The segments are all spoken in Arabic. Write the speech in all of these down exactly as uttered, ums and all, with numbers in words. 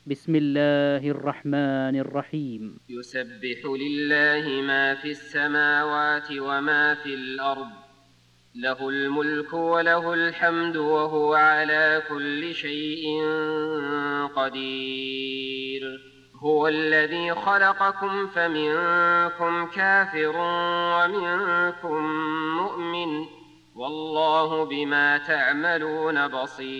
بسم الله الرحمن الرحيم. يسبح لله ما في السماوات وما في الأرض، له الملك وله الحمد وهو على كل شيء قدير. هو الذي خلقكم فمنكم كافر ومنكم مؤمن، والله بما تعملون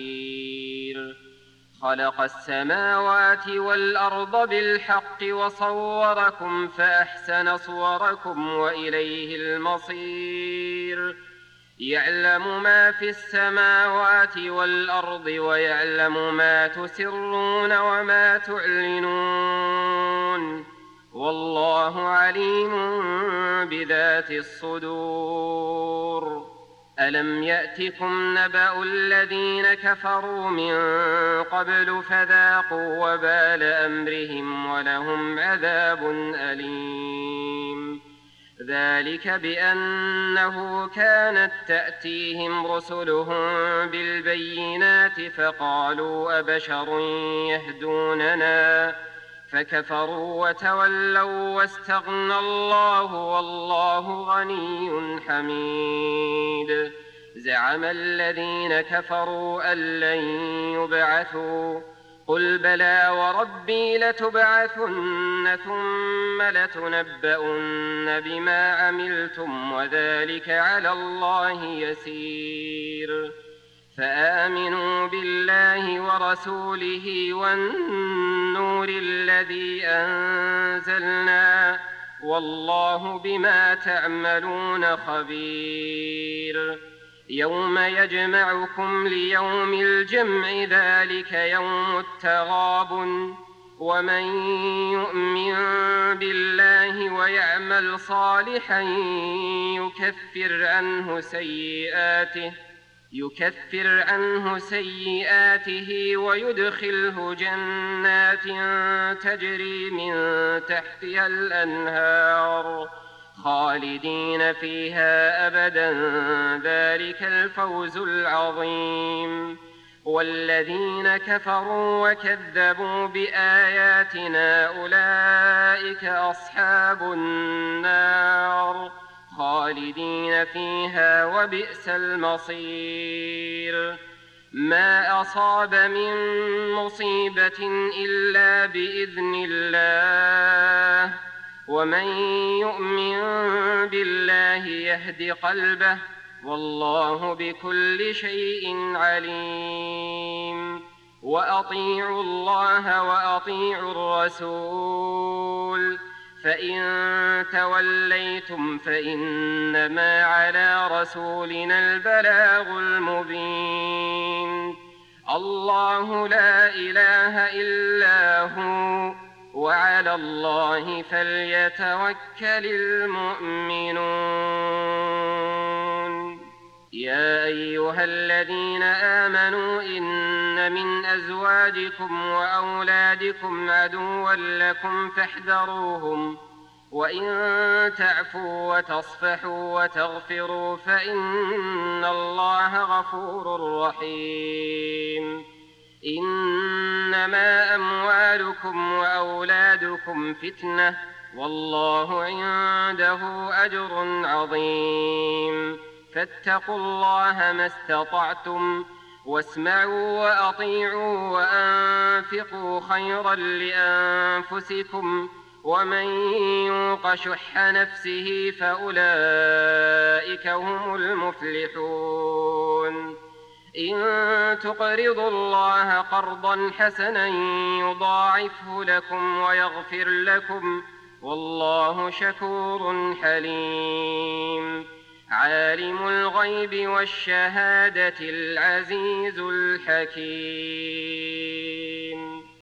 بصير. خلق السماوات والأرض بالحق وصوركم فأحسن صوركم وإليه المصير. يعلم ما في السماوات والأرض ويعلم ما تسرون وما تعلنون، والله عليم بذات الصدور. ألم يأتكم نبأ الذين كفروا من قبل فذاقوا وبال أمرهم ولهم عذاب أليم. ذلك بأنه كانت تأتيهم رسلهم بالبينات فقالوا أبشر يهدوننا فكفروا وتولوا واستغنى الله والله غني حميد. زعم الذين كفروا أن لن يبعثوا، قل بلى وربي لتبعثن ثم لتنبؤن بما عملتم وذلك على الله يسير. فآمنوا بالله ورسوله والنور الذي أنزلنا، والله بما تعملون خبير. يوم يجمعكم ليوم الجمع ذلك يوم التغابن، ومن يؤمن بالله ويعمل صالحا يكفر عنه سيئاته يكفر عنه سيئاته ويدخله جنات تجري من تحتها الأنهار خالدين فيها أبدا، ذلك الفوز العظيم. والذين كفروا وكذبوا بآياتنا أولئك أصحاب النار خالدين فيها وبئس المصير. ما أصاب من مصيبة إلا بإذن الله، ومن يؤمن بالله يهد قلبه، والله بكل شيء عليم. وأطيعوا الله وأطيعوا الرسول، فإن توليتم فإنما على رسولنا البلاغ المبين. الله لا إله إلا هو، وعلى الله فليتوكل المؤمنون. يا أيها الذين آمنوا إن من أزواجكم وأولادكم عدوا لكم فاحذروهم، وإن تعفوا وتصفحوا وتغفروا فإن الله غفور رحيم. إنما أموالكم وأولادكم فتنة، والله عنده أجر عظيم. فاتقوا الله ما استطعتم، واسمعوا وأطيعوا وأنفقوا خيرا لأنفسكم، ومن يوق شح نفسه فأولئك هم المفلحون. إن تقرضوا الله قرضا حسنا يضاعفه لكم ويغفر لكم، والله شكور حليم. عالم الغيب والشهادة العزيز الحكيم.